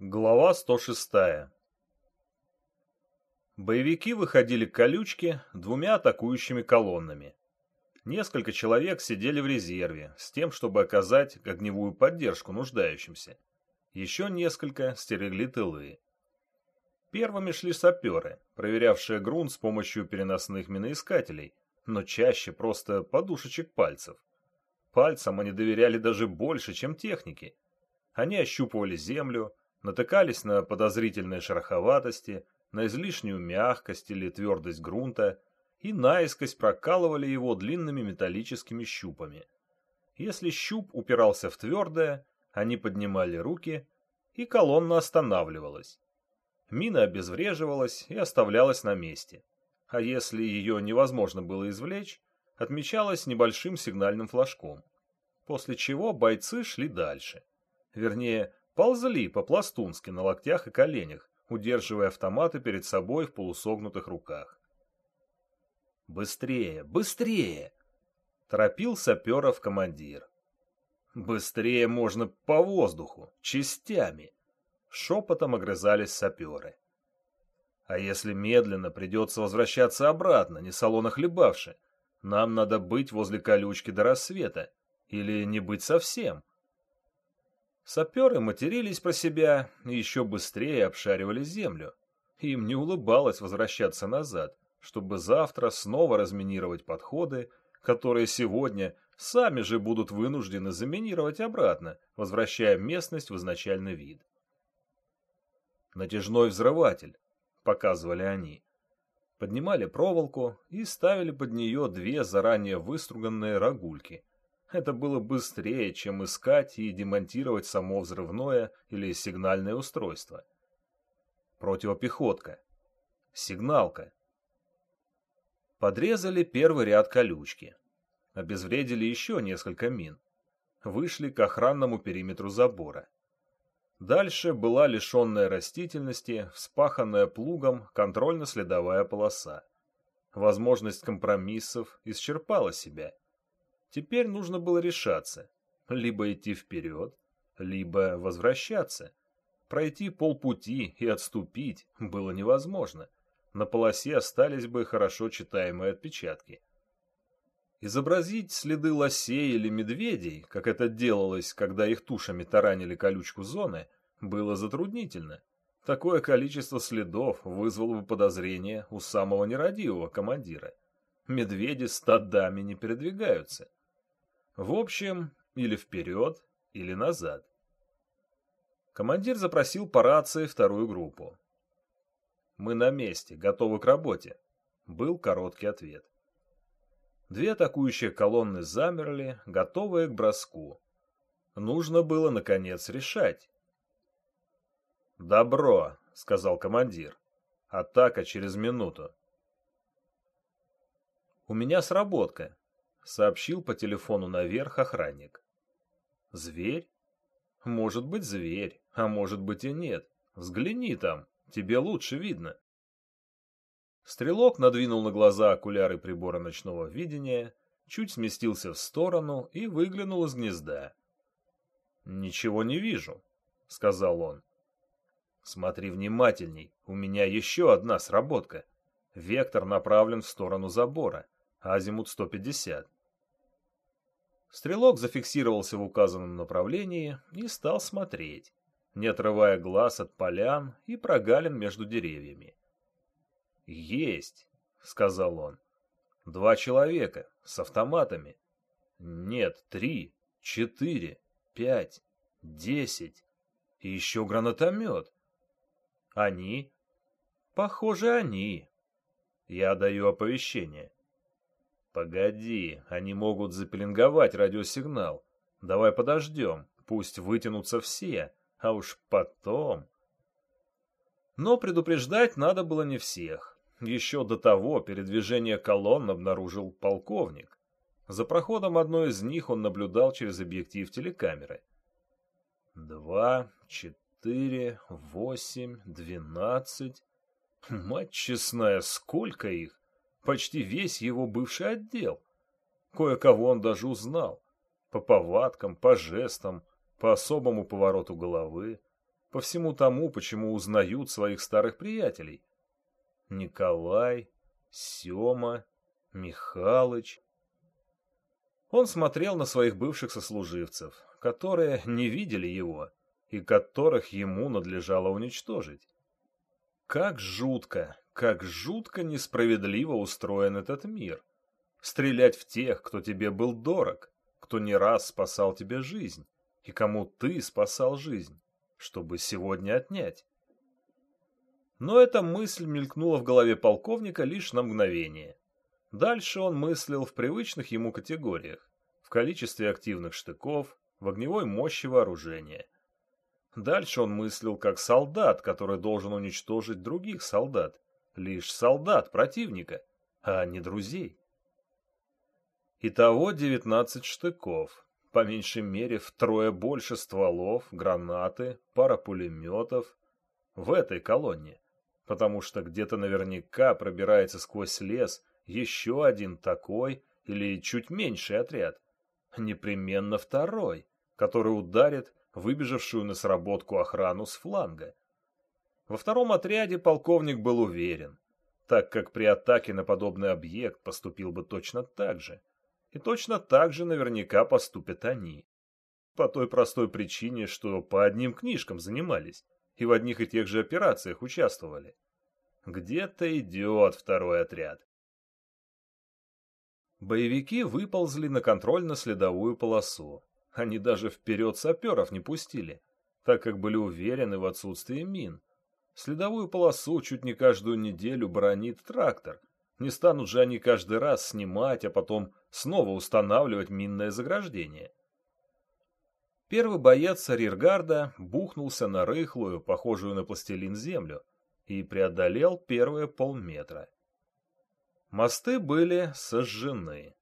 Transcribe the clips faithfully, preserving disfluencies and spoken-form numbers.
Глава сто шестая. Боевики выходили к колючке двумя атакующими колоннами. Несколько человек сидели в резерве, с тем, чтобы оказать огневую поддержку нуждающимся. Еще несколько стерегли тылы. Первыми шли саперы, проверявшие грунт с помощью переносных миноискателей, но чаще просто подушечек пальцев. Пальцам они доверяли даже больше, чем технике. Они ощупывали землю, натыкались на подозрительные шероховатости, на излишнюю мягкость или твердость грунта и наискось прокалывали его длинными металлическими щупами. Если щуп упирался в твердое, они поднимали руки, и колонна останавливалась. Мина обезвреживалась и оставлялась на месте, а если ее невозможно было извлечь, отмечалась небольшим сигнальным флажком, после чего бойцы шли дальше. Вернее, ползли по-пластунски на локтях и коленях, удерживая автоматы перед собой в полусогнутых руках. «Быстрее, быстрее!» — торопил саперов командир. «Быстрее можно по воздуху, частями!» — шепотом огрызались саперы. «А если медленно, придется возвращаться обратно, не солоно хлебавши. Нам надо быть возле колючки до рассвета, или не быть совсем». Саперы матерились про себя и еще быстрее обшаривали землю. Им не улыбалось возвращаться назад, чтобы завтра снова разминировать подходы, которые сегодня сами же будут вынуждены заминировать обратно, возвращая местность в изначальный вид. «Натяжной взрыватель», — показывали они. Поднимали проволоку и ставили под нее две заранее выструганные рогульки. Это было быстрее, чем искать и демонтировать само взрывное или сигнальное устройство. Противопехотка. Сигналка. Подрезали первый ряд колючки. Обезвредили еще несколько мин. Вышли к охранному периметру забора. Дальше была лишенная растительности, вспаханная плугом контрольно-следовая полоса. Возможность компромиссов исчерпала себя. Теперь нужно было решаться. Либо идти вперед, либо возвращаться. Пройти полпути и отступить было невозможно. На полосе остались бы хорошо читаемые отпечатки. Изобразить следы лосей или медведей, как это делалось, когда их тушами таранили колючку зоны, было затруднительно. Такое количество следов вызвало бы подозрение у самого нерадивого командира. Медведи стадами не передвигаются. В общем, или вперед, или назад. Командир запросил по рации вторую группу. «Мы на месте, готовы к работе», — был короткий ответ. Две атакующие колонны замерли, готовые к броску. Нужно было, наконец, решать. «Добро», — сказал командир. «Атака через минуту». «У меня сработка», — сообщил по телефону наверх охранник. «Зверь? Может быть, зверь, а может быть и нет. Взгляни там, тебе лучше видно». Стрелок надвинул на глаза окуляры прибора ночного видения, чуть сместился в сторону и выглянул из гнезда. «Ничего не вижу», — сказал он. «Смотри внимательней, у меня еще одна сработка. Вектор направлен в сторону забора. Азимут сто пятьдесят. Стрелок зафиксировался в указанном направлении и стал смотреть, не отрывая глаз от полян и прогалин между деревьями. «Есть», — сказал он. «Два человека, с автоматами. Нет, три, четыре, пять, десять. И еще гранатомет. Они? Похоже, они. Я даю оповещение». «Погоди, они могут запеленговать радиосигнал. Давай подождем, пусть вытянутся все, а уж потом...» Но предупреждать надо было не всех. Еще до того передвижение колонн обнаружил полковник. За проходом одной из них он наблюдал через объектив телекамеры. Два, четыре, восемь, двенадцать... Мать честная, сколько их! Почти весь его бывший отдел. Кое-кого он даже узнал. По повадкам, по жестам, по особому повороту головы. по всему тому, почему узнают своих старых приятелей. Николай, Сема, Михалыч. Он смотрел на своих бывших сослуживцев, которые не видели его и которых ему надлежало уничтожить. Как жутко, как жутко несправедливо устроен этот мир. Стрелять в тех, кто тебе был дорог, кто не раз спасал тебе жизнь, и кому ты спасал жизнь, чтобы сегодня отнять. Но эта мысль мелькнула в голове полковника лишь на мгновение. Дальше он мыслил в привычных ему категориях, в количестве активных штыков, в огневой мощи вооружения. Дальше он мыслил как солдат, который должен уничтожить других солдат, лишь солдат противника, а не друзей. Итого девятнадцать штыков, по меньшей мере втрое больше стволов, гранаты, пара пулеметов в этой колонне, потому что где-то наверняка пробирается сквозь лес еще один такой или чуть меньший отряд, непременно второй, который ударит выбежавшую на сработку охрану с фланга. Во втором отряде полковник был уверен, так как при атаке на подобный объект поступил бы точно так же. И точно так же наверняка поступят они. По той простой причине, что по одним книжкам занимались и в одних и тех же операциях участвовали. Где-то идет второй отряд. Боевики выползли на контрольно-следовую полосу. Они даже вперед саперов не пустили, так как были уверены в отсутствии мин. Следовую полосу чуть не каждую неделю бронит трактор. Не станут же они каждый раз снимать, а потом снова устанавливать минное заграждение. Первый боец арьергарда бухнулся на рыхлую, похожую на пластилин землю, и преодолел первые полметра. Мосты были сожжены.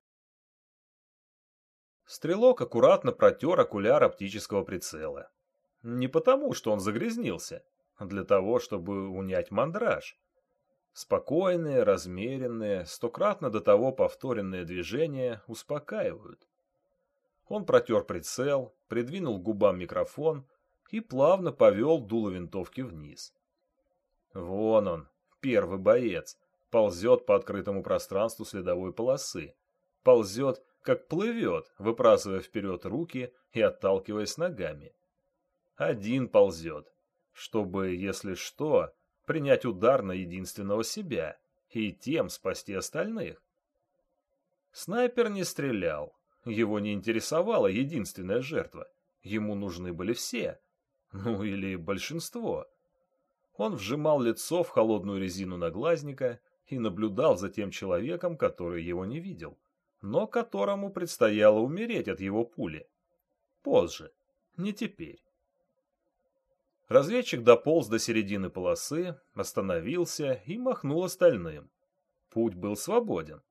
Стрелок аккуратно протер окуляр оптического прицела. Не потому, что он загрязнился, а для того, чтобы унять мандраж. Спокойные, размеренные, стократно до того повторенные движения успокаивают. Он протер прицел, придвинул к губам микрофон и плавно повел дуло винтовки вниз. Вон он, первый боец, ползет по открытому пространству следовой полосы. Ползет, как плывет, выбрасывая вперед руки и отталкиваясь ногами. Один ползет, чтобы, если что, принять удар на единственного себя и тем спасти остальных. Снайпер не стрелял, его не интересовала единственная жертва, ему нужны были все, ну или большинство. Он вжимал лицо в холодную резину наглазника и наблюдал за тем человеком, который его не видел, но которому предстояло умереть от его пули. Позже, не теперь. Разведчик дополз до середины полосы, остановился и махнул остальным. Путь был свободен.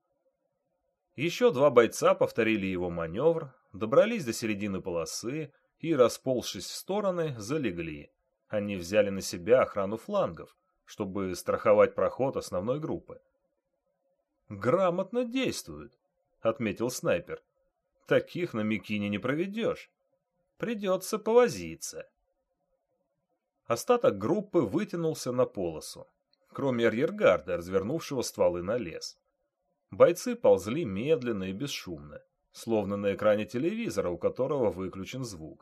Еще два бойца повторили его маневр, добрались до середины полосы и, расползшись в стороны, залегли. Они взяли на себя охрану флангов, чтобы страховать проход основной группы. «Грамотно действуют», — отметил снайпер. «Таких на Микине не проведешь. Придется повозиться». Остаток группы вытянулся на полосу, кроме арьергарда, развернувшего стволы на лес. Бойцы ползли медленно и бесшумно, словно на экране телевизора, у которого выключен звук.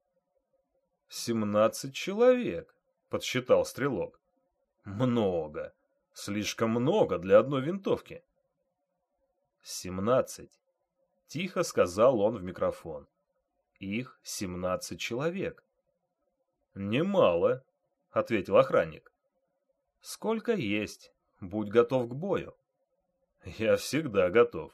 «Семнадцать человек», — подсчитал стрелок. «Много. Слишком много для одной винтовки». «Семнадцать», — тихо сказал он в микрофон. «Их семнадцать человек». «Немало», — ответил охранник. «Сколько есть. Будь готов к бою». «Я всегда готов».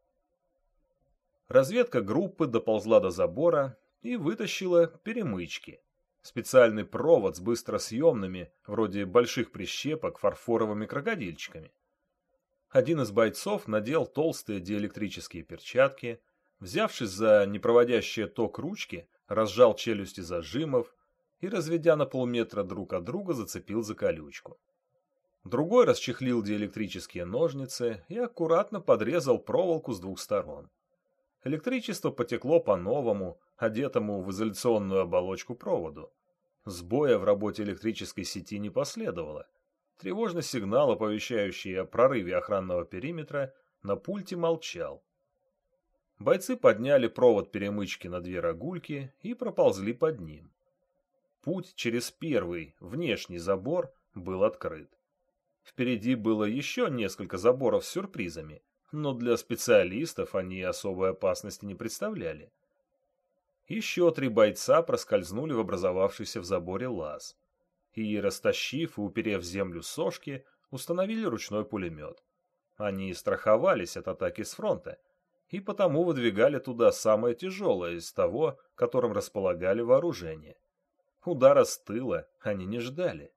Разведка группы доползла до забора и вытащила перемычки. Специальный провод с быстросъемными, вроде больших прищепок, фарфоровыми крокодильчиками. Один из бойцов надел толстые диэлектрические перчатки, взявшись за непроводящие ток ручки, разжал челюсти зажимов и, разведя на полметра друг от друга, зацепил за колючку. Другой расчехлил диэлектрические ножницы и аккуратно подрезал проволоку с двух сторон. Электричество потекло по новому, одетому в изоляционную оболочку проводу. Сбоя в работе электрической сети не последовало. Тревожный сигнал, оповещающий о прорыве охранного периметра, на пульте молчал. Бойцы подняли провод перемычки на две рогульки и проползли под ним. Путь через первый, внешний забор был открыт. Впереди было еще несколько заборов с сюрпризами, но для специалистов они особой опасности не представляли. Еще три бойца проскользнули в образовавшийся в заборе лаз и, растащив и уперев в землю сошки, установили ручной пулемет. Они страховались от атаки с фронта и потому выдвигали туда самое тяжелое из того, которым располагали вооружение. Удара с тыла они не ждали.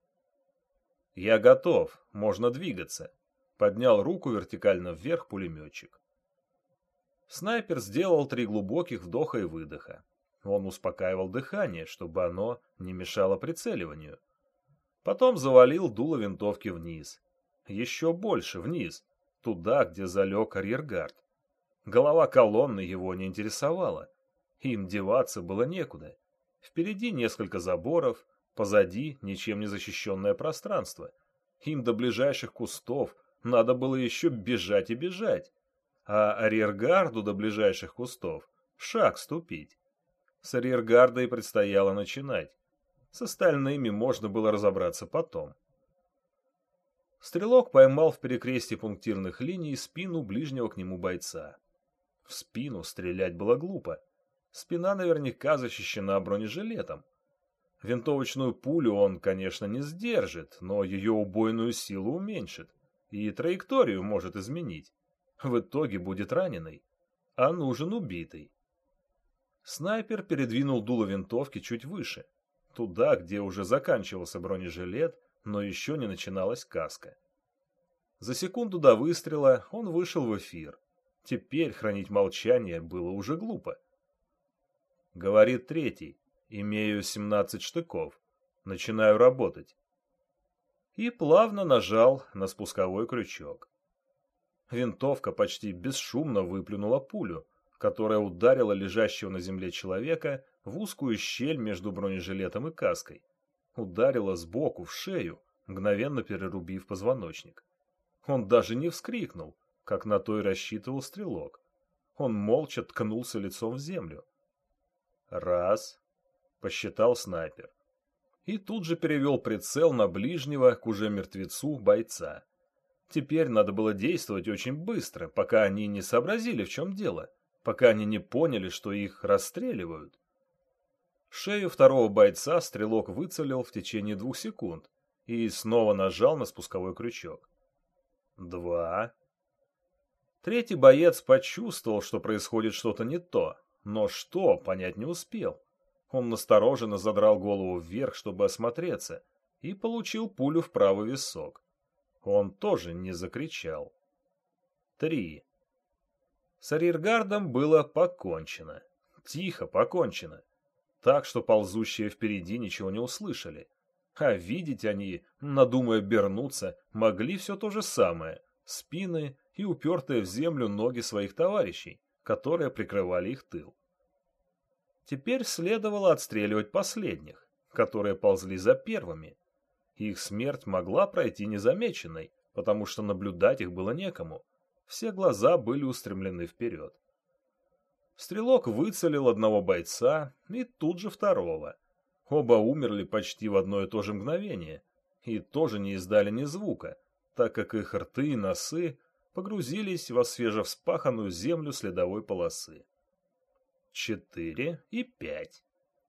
«Я готов, можно двигаться», — поднял руку вертикально вверх пулеметчик. Снайпер сделал три глубоких вдоха и выдоха. Он успокаивал дыхание, чтобы оно не мешало прицеливанию. Потом завалил дуло винтовки вниз. Еще больше вниз, туда, где залег арьергард. Голова колонны его не интересовала. Им деваться было некуда. Впереди несколько заборов, позади ничем не защищенное пространство. Им до ближайших кустов надо было еще бежать и бежать. А арьергарду до ближайших кустов шаг ступить. С арьергарда и предстояло начинать. С остальными можно было разобраться потом. Стрелок поймал в перекрестье пунктирных линий спину ближнего к нему бойца. В спину стрелять было глупо. Спина наверняка защищена бронежилетом. Винтовочную пулю он, конечно, не сдержит, но ее убойную силу уменьшит и траекторию может изменить. В итоге будет раненый, а нужен убитый. Снайпер передвинул дуло винтовки чуть выше, туда, где уже заканчивался бронежилет, но еще не начиналась каска. За секунду до выстрела он вышел в эфир. Теперь хранить молчание было уже глупо. Говорит третий. Имею семнадцать штыков. Начинаю работать. И плавно нажал на спусковой крючок. Винтовка почти бесшумно выплюнула пулю, которая ударила лежащего на земле человека в узкую щель между бронежилетом и каской. Ударила сбоку в шею, мгновенно перерубив позвоночник. Он даже не вскрикнул, как на то и рассчитывал стрелок. Он молча ткнулся лицом в землю. Раз, посчитал снайпер. И тут же перевел прицел на ближнего к уже мертвецу бойца. Теперь надо было действовать очень быстро, пока они не сообразили, в чем дело, пока они не поняли, что их расстреливают. Шею второго бойца стрелок выцелил в течение двух секунд и снова нажал на спусковой крючок. Два. Третий боец почувствовал, что происходит что-то не то, но что, понять не успел. Он настороженно задрал голову вверх, чтобы осмотреться, и получил пулю в правый висок. Он тоже не закричал. Три. С арьергардом было покончено. Тихо покончено. Так, что ползущие впереди ничего не услышали. А видеть они, надумая обернуться, могли все то же самое. Спины и упертые в землю ноги своих товарищей, которые прикрывали их тыл. Теперь следовало отстреливать последних, которые ползли за первыми. Их смерть могла пройти незамеченной, потому что наблюдать их было некому. Все глаза были устремлены вперед. Стрелок выцелил одного бойца и тут же второго. Оба умерли почти в одно и то же мгновение и тоже не издали ни звука, так как их рты и носы погрузились во свежевспаханную землю следовой полосы. Четыре и пять.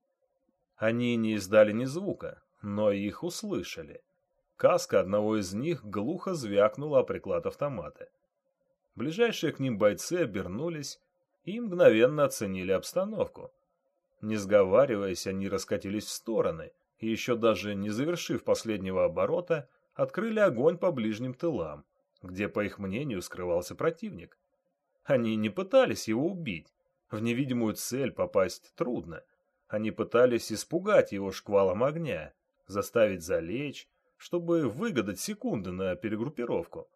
Они не издали ни звука, но их услышали. Каска одного из них глухо звякнула о приклад автомата. Ближайшие к ним бойцы обернулись и мгновенно оценили обстановку. Не сговариваясь, они раскатились в стороны и, еще даже не завершив последнего оборота, открыли огонь по ближним тылам, где, по их мнению, скрывался противник. Они не пытались его убить. В невидимую цель попасть трудно. Они пытались испугать его шквалом огня, заставить залечь, чтобы выгадать секунды на перегруппировку.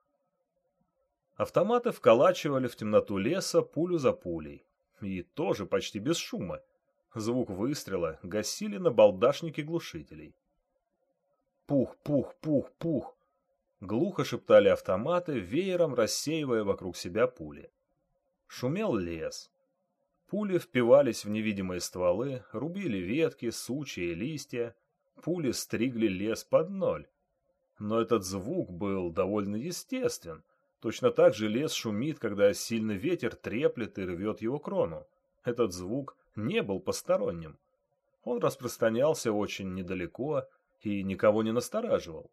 Автоматы вколачивали в темноту леса пулю за пулей. И тоже почти без шума. Звук выстрела гасили набалдашники глушителей. Пух, пух, пух, пух. Глухо шептали автоматы, веером рассеивая вокруг себя пули. Шумел лес. Пули впивались в невидимые стволы, рубили ветки, сучья и листья. Пули стригли лес под ноль. Но этот звук был довольно естествен. Точно так же лес шумит, когда сильный ветер треплет и рвет его крону. Этот звук не был посторонним. Он распространялся очень недалеко и никого не настораживал.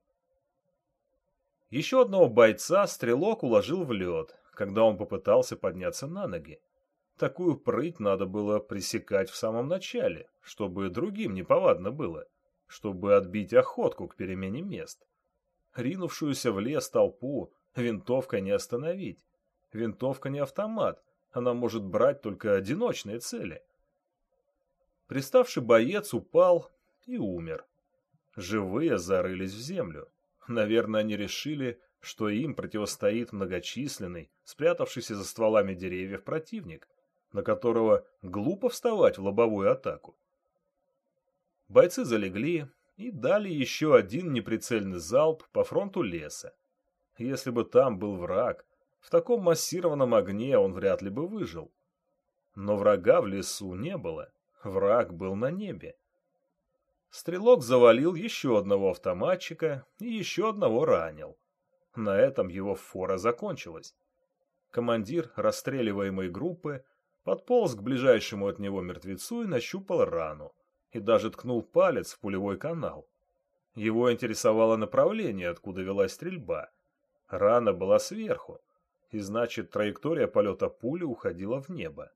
Еще одного бойца стрелок уложил в лед, когда он попытался подняться на ноги. Такую прыть надо было пресекать в самом начале, чтобы другим неповадно было, чтобы отбить охотку к перемене мест. Ринувшуюся в лес толпу винтовкой не остановить. Винтовка не автомат, она может брать только одиночные цели. Приставший боец упал и умер. Живые зарылись в землю. Наверное, они решили, что им противостоит многочисленный, спрятавшийся за стволами деревьев противник, на которого глупо вставать в лобовую атаку. Бойцы залегли и дали еще один неприцельный залп по фронту леса. Если бы там был враг, в таком массированном огне он вряд ли бы выжил. Но врага в лесу не было, враг был на небе. Стрелок завалил еще одного автоматчика и еще одного ранил. На этом его фора закончилась. Командир расстреливаемой группы подполз к ближайшему от него мертвецу и нащупал рану, и даже ткнул палец в пулевой канал. Его интересовало направление, откуда велась стрельба. Рана была сверху, и значит, траектория полета пули уходила в небо.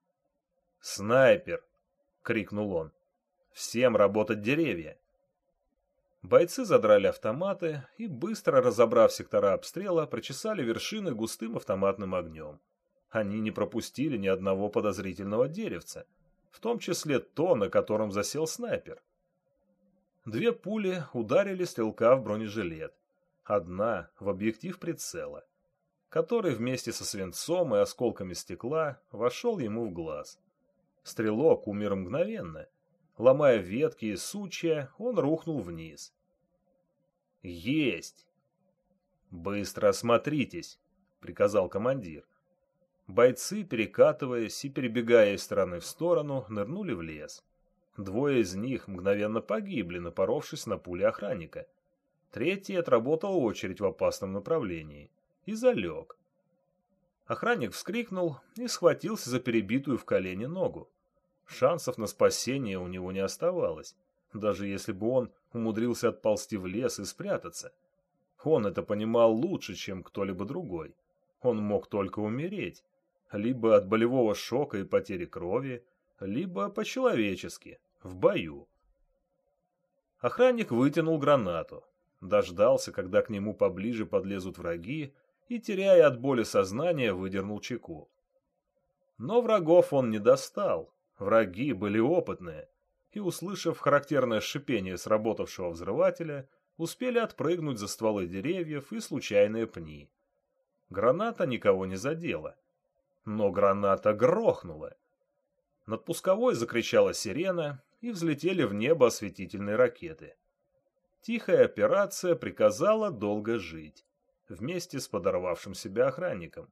«Снайпер!» — крикнул он. «Всем работать деревья!» Бойцы задрали автоматы и, быстро разобрав сектора обстрела, прочесали вершины густым автоматным огнем. Они не пропустили ни одного подозрительного деревца, в том числе то, на котором засел снайпер. Две пули ударили стрелка в бронежилет. Одна в объектив прицела, который вместе со свинцом и осколками стекла вошел ему в глаз. Стрелок умер мгновенно. Ломая ветки и сучья, он рухнул вниз. «Есть!» «Быстро осмотритесь!» — приказал командир. Бойцы, перекатываясь и перебегая из стороны в сторону, нырнули в лес. Двое из них мгновенно погибли, напоровшись на пули охранника. Третий отработал очередь в опасном направлении и залег. Охранник вскрикнул и схватился за перебитую в колене ногу. Шансов на спасение у него не оставалось, даже если бы он умудрился отползти в лес и спрятаться. Он это понимал лучше, чем кто-либо другой. Он мог только умереть, либо от болевого шока и потери крови, либо по-человечески, в бою. Охранник вытянул гранату, дождался, когда к нему поближе подлезут враги, и, теряя от боли сознание, выдернул чеку. Но врагов он не достал. Враги были опытные, и, услышав характерное шипение сработавшего взрывателя, успели отпрыгнуть за стволы деревьев и случайные пни. Граната никого не задела. Но граната грохнула. Над пусковой закричала сирена, и взлетели в небо осветительные ракеты. Тихая операция приказала долго жить, вместе с подорвавшим себя охранником.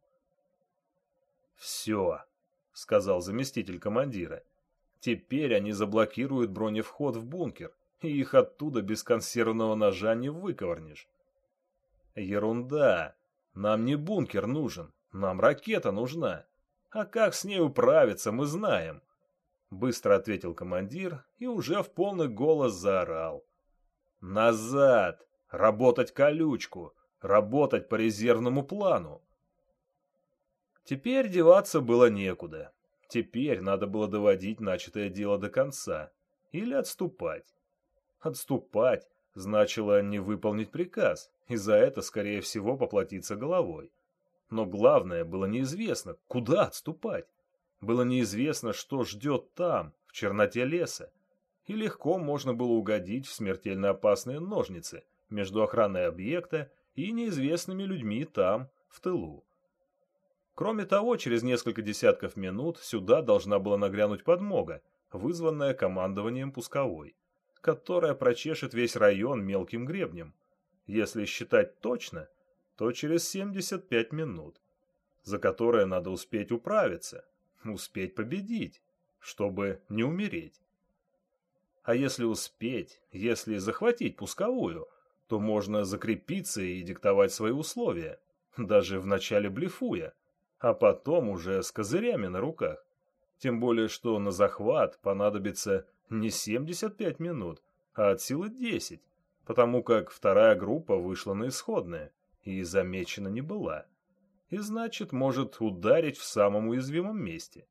«Все», — сказал заместитель командира. «Теперь они заблокируют броневход в бункер, и их оттуда без консервного ножа не выковырнешь». «Ерунда. Нам не бункер нужен, нам ракета нужна. А как с ней управиться, мы знаем», — быстро ответил командир и уже в полный голос заорал. «Назад! Работать колючку! Работать по резервному плану!» Теперь деваться было некуда. Теперь надо было доводить начатое дело до конца. Или отступать. Отступать значило не выполнить приказ, и за это, скорее всего, поплатиться головой. Но главное, было неизвестно, куда отступать. Было неизвестно, что ждет там, в черноте леса. И легко можно было угодить в смертельно опасные ножницы между охраной объекта и неизвестными людьми там, в тылу. Кроме того, через несколько десятков минут сюда должна была нагрянуть подмога, вызванная командованием пусковой, которая прочешет весь район мелким гребнем. Если считать точно, то через семьдесят пять минут, за которые надо успеть управиться, успеть победить, чтобы не умереть. А если успеть, если захватить пусковую, то можно закрепиться и диктовать свои условия, даже вначале блефуя, а потом уже с козырями на руках. Тем более, что на захват понадобится не семьдесят пять минут, а от силы десять, потому как вторая группа вышла на исходное и замечена не была, и значит может ударить в самом уязвимом месте.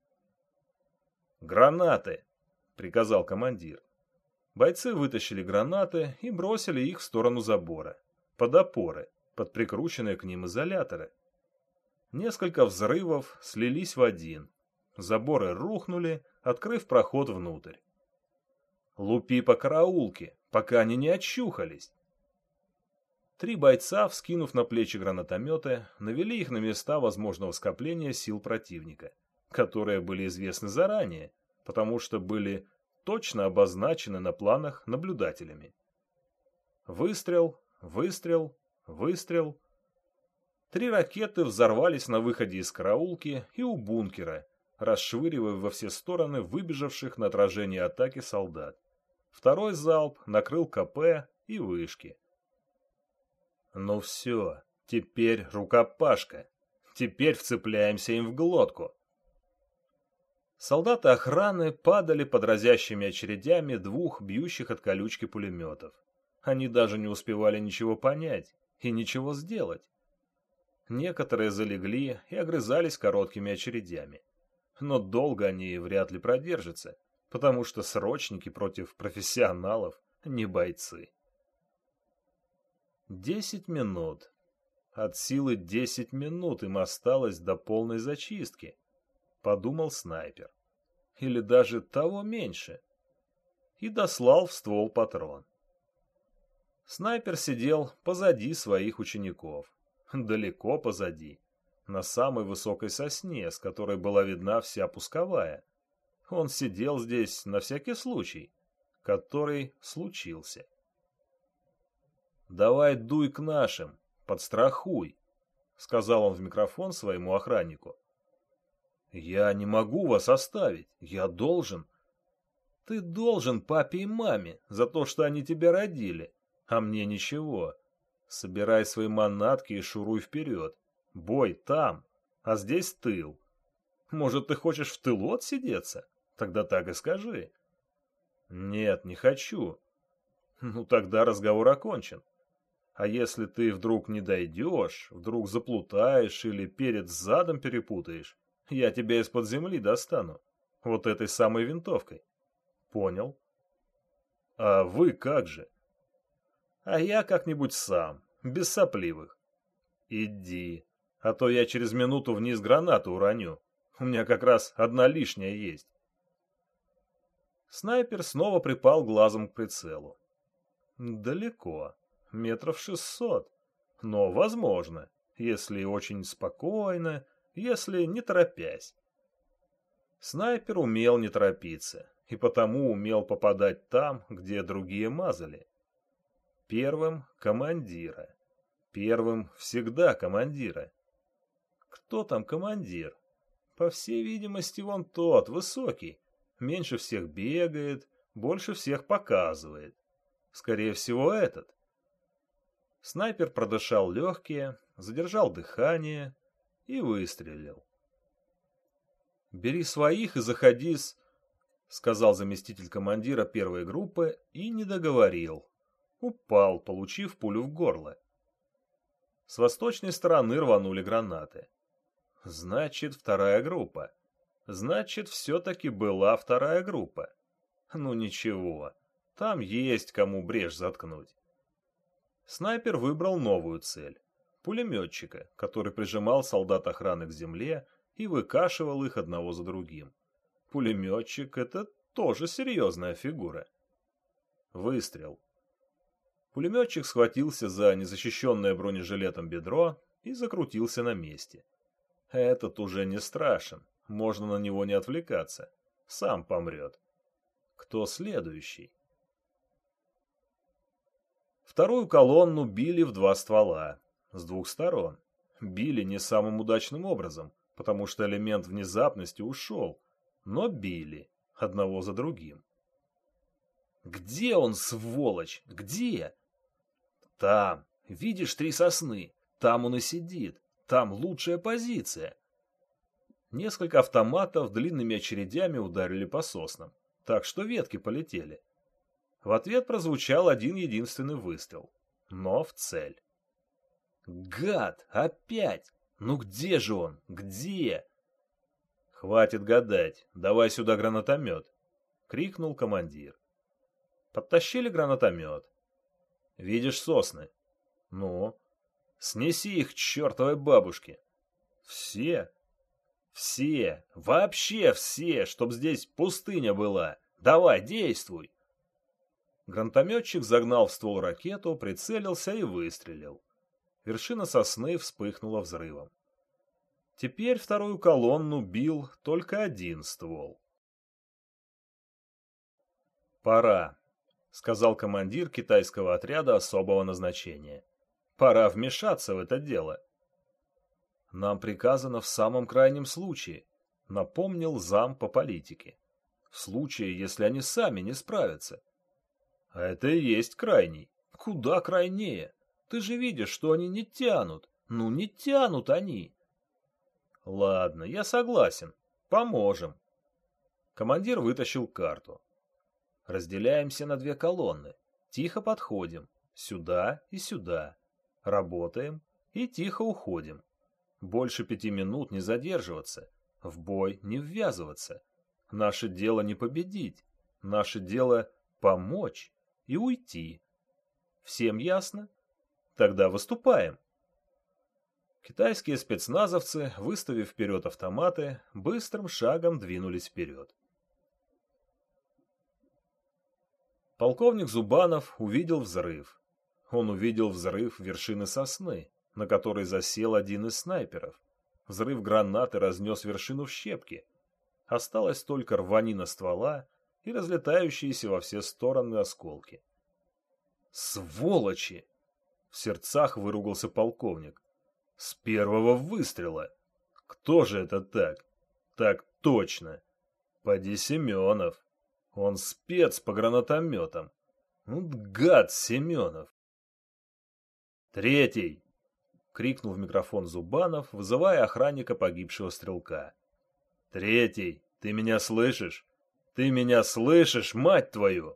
«Гранаты!» — приказал командир. Бойцы вытащили гранаты и бросили их в сторону забора, под опоры, под прикрученные к ним изоляторы. Несколько взрывов слились в один. Заборы рухнули, открыв проход внутрь. «Лупи по караулке, пока они не очухались!» Три бойца, вскинув на плечи гранатометы, навели их на места возможного скопления сил противника, которые были известны заранее, потому что были точно обозначены на планах наблюдателями. Выстрел, выстрел, выстрел. Три ракеты взорвались на выходе из караулки и у бункера, расшвыривая во все стороны выбежавших на отражение атаки солдат. Второй залп накрыл КП и вышки. Ну все, теперь рукопашка. Теперь вцепляемся им в глотку. Солдаты охраны падали под разящими очередями двух бьющих от колючки пулеметов. Они даже не успевали ничего понять и ничего сделать. Некоторые залегли и огрызались короткими очередями. Но долго они вряд ли продержатся, потому что срочники против профессионалов не бойцы. Десять минут. От силы десять минут им осталось до полной зачистки, подумал снайпер. Или даже того меньше. И дослал в ствол патрон. Снайпер сидел позади своих учеников. Далеко позади. На самой высокой сосне, с которой была видна вся пусковая. Он сидел здесь на всякий случай, который случился. «Давай дуй к нашим, подстрахуй», — сказал он в микрофон своему охраннику. «Я не могу вас оставить, я должен». «Ты должен папе и маме за то, что они тебя родили, а мне ничего. Собирай свои манатки и шуруй вперед. Бой там, а здесь тыл. Может, ты хочешь в тылу отсидеться? Тогда так и скажи». «Нет, не хочу». «Ну, тогда разговор окончен. А если ты вдруг не дойдешь, вдруг заплутаешь или перед задом перепутаешь, я тебя из-под земли достану. Вот этой самой винтовкой». «Понял». «А вы как же?» «А я как-нибудь сам, без сопливых». «Иди, а то я через минуту вниз гранату уроню. У меня как раз одна лишняя есть». Снайпер снова припал глазом к прицелу. Далеко. Метров шестьсот. Но возможно, если очень спокойно, если не торопясь. Снайпер умел не торопиться, и потому умел попадать там, где другие мазали. Первым — командира. Первым всегда командира. Кто там командир? По всей видимости, вон тот, высокий. Меньше всех бегает, больше всех показывает. Скорее всего, этот. Снайпер продышал легкие, задержал дыхание и выстрелил. «Бери своих и заходи с...» — сказал заместитель командира первой группы и не договорил. Упал, получив пулю в горло. С восточной стороны рванули гранаты. Значит, вторая группа. Значит, все-таки была вторая группа. Ну ничего, там есть кому брешь заткнуть. Снайпер выбрал новую цель — пулеметчика, который прижимал солдат охраны к земле и выкашивал их одного за другим. Пулеметчик — это тоже серьезная фигура. Выстрел. Пулеметчик схватился за незащищенное бронежилетом бедро и закрутился на месте. Этот уже не страшен, можно на него не отвлекаться, сам помрет. кто следующий. Вторую колонну били в два ствола, с двух сторон. Били не самым удачным образом, потому что элемент внезапности ушел, но били одного за другим. «Где он, сволочь? Где?» «Там. Видишь три сосны? Там он и сидит. Там лучшая позиция». Несколько автоматов длинными очередями ударили по соснам, так что ветки полетели. В ответ прозвучал один единственный выстрел, но в цель. «Гад! Опять! Ну где же он? Где?» «Хватит гадать, давай сюда гранатомет!» — крикнул командир. Подтащили гранатомет. «Видишь сосны? Ну, снеси их к чертовой бабушке!» «Все? Все! Вообще все! Чтоб здесь пустыня была! Давай, действуй!» Гранатометчик загнал в ствол ракету, прицелился и выстрелил. Вершина сосны вспыхнула взрывом. Теперь вторую колонну бил только один ствол. «Пора», — сказал командир китайского отряда особого назначения. «Пора вмешаться в это дело». «Нам приказано в самом крайнем случае», — напомнил зам по политике. «В случае, если они сами не справятся». «А это и есть крайний. Куда крайнее? Ты же видишь, что они не тянут. Ну, не тянут они». «Ладно, я согласен. Поможем». Командир вытащил карту. «Разделяемся на две колонны. Тихо подходим. Сюда и сюда. Работаем и тихо уходим. Больше пяти минут не задерживаться. В бой не ввязываться. Наше дело не победить. Наше дело помочь и уйти. Всем ясно? Тогда выступаем». Китайские спецназовцы, выставив вперед автоматы, быстрым шагом двинулись вперед. Полковник Зубанов увидел взрыв. Он увидел взрыв вершины сосны, на которой засел один из снайперов. Взрыв гранаты разнес вершину в щепки. Осталась только рванина ствола и разлетающиеся во все стороны осколки. «Сволочи!» — в сердцах выругался полковник. «С первого выстрела! Кто же это так? Так точно! Поди Семенов! Он спец по гранатометам! Ну, гад Семенов!» «Третий!» — крикнул в микрофон Зубанов, вызывая охранника погибшего стрелка. «Третий! Ты меня слышишь? Ты меня слышишь, мать твою?»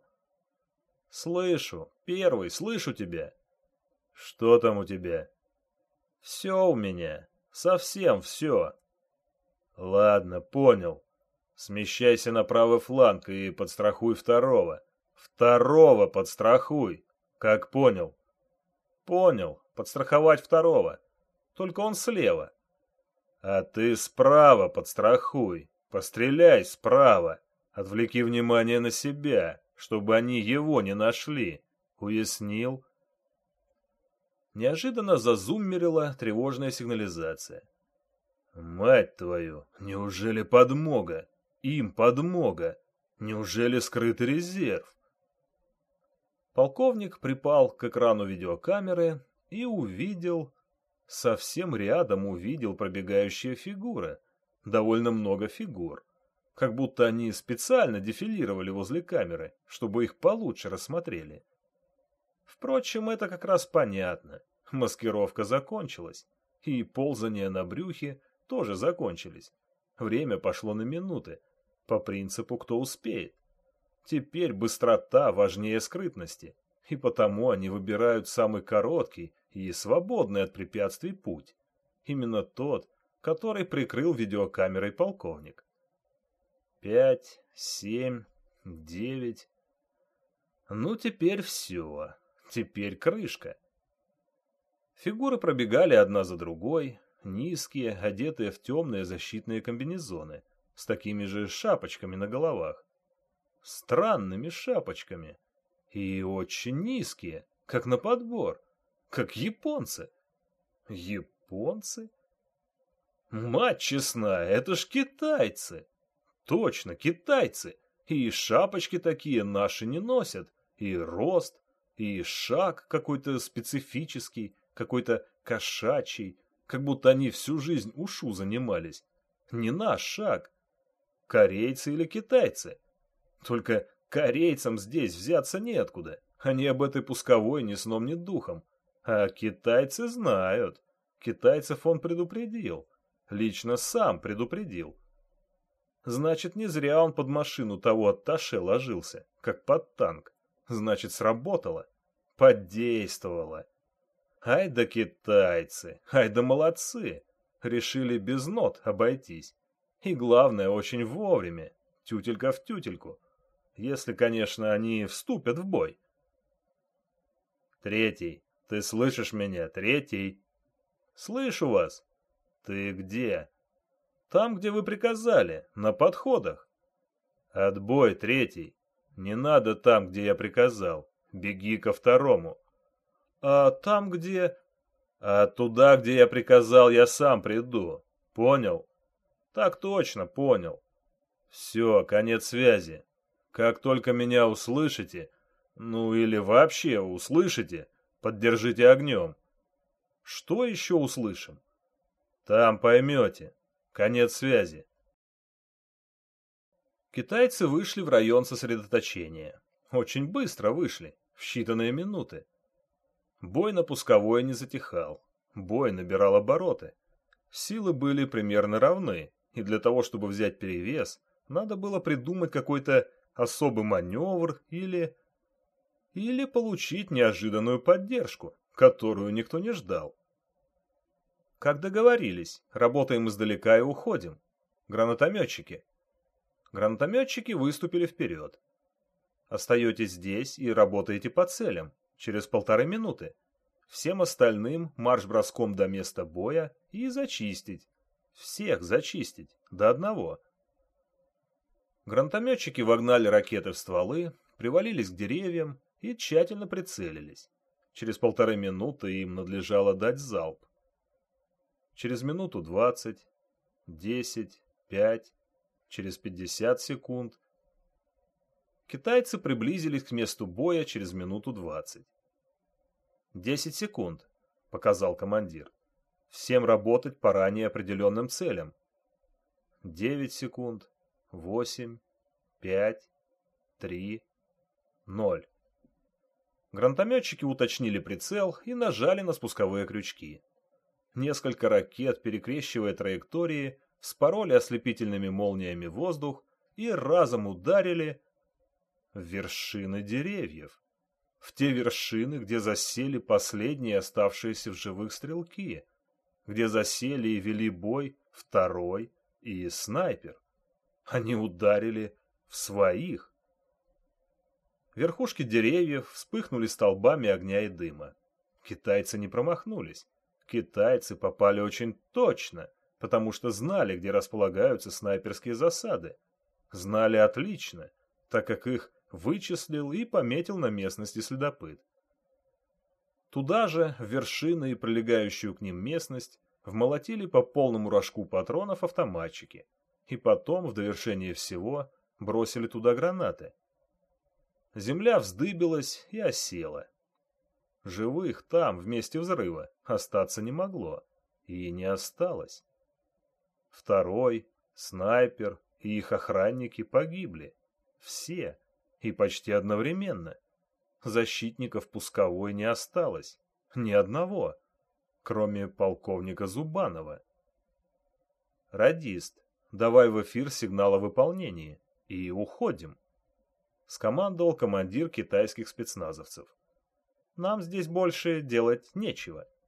«Слышу! Первый! Слышу тебя!» «Что там у тебя?» «Все у меня. Совсем все». «Ладно, понял. Смещайся на правый фланг и подстрахуй второго. Второго подстрахуй. Как понял?» «Понял. Подстраховать второго. Только он слева». «А ты справа подстрахуй. Постреляй справа. Отвлеки внимание на себя, чтобы они его не нашли. Уяснил?» Неожиданно зазуммерила тревожная сигнализация. «Мать твою, неужели подмога? Им подмога? Неужели скрытый резерв?» Полковник припал к экрану видеокамеры и увидел, совсем рядом увидел пробегающие фигуры. Довольно много фигур. Как будто они специально дефилировали возле камеры, чтобы их получше рассмотрели. Впрочем, это как раз понятно. Маскировка закончилась, и ползания на брюхе тоже закончились. Время пошло на минуты, по принципу «кто успеет». Теперь быстрота важнее скрытности, и потому они выбирают самый короткий и свободный от препятствий путь. Именно тот, который прикрыл видеокамерой полковник. Пять, семь, девять... Ну, теперь все. Теперь крышка. Фигуры пробегали одна за другой, низкие, одетые в темные защитные комбинезоны, с такими же шапочками на головах. Странными шапочками. И очень низкие, как на подбор, как японцы. Японцы? Мать честная, это ж китайцы! Точно, китайцы! И шапочки такие наши не носят, и рост, и шаг какой-то специфический, какой-то кошачий, как будто они всю жизнь ушу занимались. Не наш шаг. Корейцы или китайцы. Только корейцам здесь взяться неоткуда. Они об этой пусковой ни сном, ни духом. А китайцы знают. Китайцев он предупредил. Лично сам предупредил. Значит, не зря он под машину того атташе ложился, как под танк. Значит, сработало. Подействовало. Ай да китайцы, ай да молодцы. Решили без нот обойтись. И главное, очень вовремя. Тютелька в тютельку. Если, конечно, они вступят в бой. Третий. Ты слышишь меня, третий? Слышу вас. Ты где? Там, где вы приказали, на подходах. Отбой, третий. Не надо там, где я приказал. Беги ко второму. А там, где... А туда, где я приказал, я сам приду. Понял? Так точно, понял. Все, конец связи. Как только меня услышите, ну или вообще услышите, поддержите огнем. Что еще услышим? Там поймете. Конец связи. Китайцы вышли в район сосредоточения. Очень быстро вышли, в считанные минуты. Бой на пусковой не затихал. Бой набирал обороты. Силы были примерно равны, и для того, чтобы взять перевес, надо было придумать какой-то особый маневр или... или получить неожиданную поддержку, которую никто не ждал. Как договорились, работаем издалека и уходим. Гранатометчики. Гранатометчики выступили вперед. Остаетесь здесь и работаете по целям. Через полторы минуты. Всем остальным марш-броском до места боя и зачистить. Всех зачистить. До одного. Гранатометчики вогнали ракеты в стволы, привалились к деревьям и тщательно прицелились. Через полторы минуты им надлежало дать залп. Через минуту двадцать, десять, пять, через пятьдесят секунд. Китайцы приблизились к месту боя через минуту двадцать. «Десять секунд», — показал командир. «Всем работать по ранее определенным целям». Девять секунд, восемь, пять, три, ноль. Гранатометчики уточнили прицел и нажали на спусковые крючки. Несколько ракет, перекрещивая траектории, вспороли ослепительными молниями воздух и разом ударили в вершины деревьев. В те вершины, где засели последние оставшиеся в живых стрелки, где засели и вели бой второй и снайпер. Они ударили в своих. Верхушки деревьев вспыхнули столбами огня и дыма. Китайцы не промахнулись. Китайцы попали очень точно, потому что знали, где располагаются снайперские засады. Знали отлично, так как их вычислил и пометил на местности следопыт. Туда же, в вершины и прилегающую к ним местность, вмолотили по полному рожку патронов автоматчики, и потом, в довершение всего, бросили туда гранаты. Земля вздыбилась и осела. Живых там, в месте взрыва, остаться не могло. И не осталось. Второй, снайпер и их охранники погибли. Все. И почти одновременно. Защитников пусковой не осталось. Ни одного. Кроме полковника Зубанова. «Радист, давай в эфир сигнал о выполнении. И уходим», — скомандовал командир китайских спецназовцев. «Нам здесь больше делать нечего».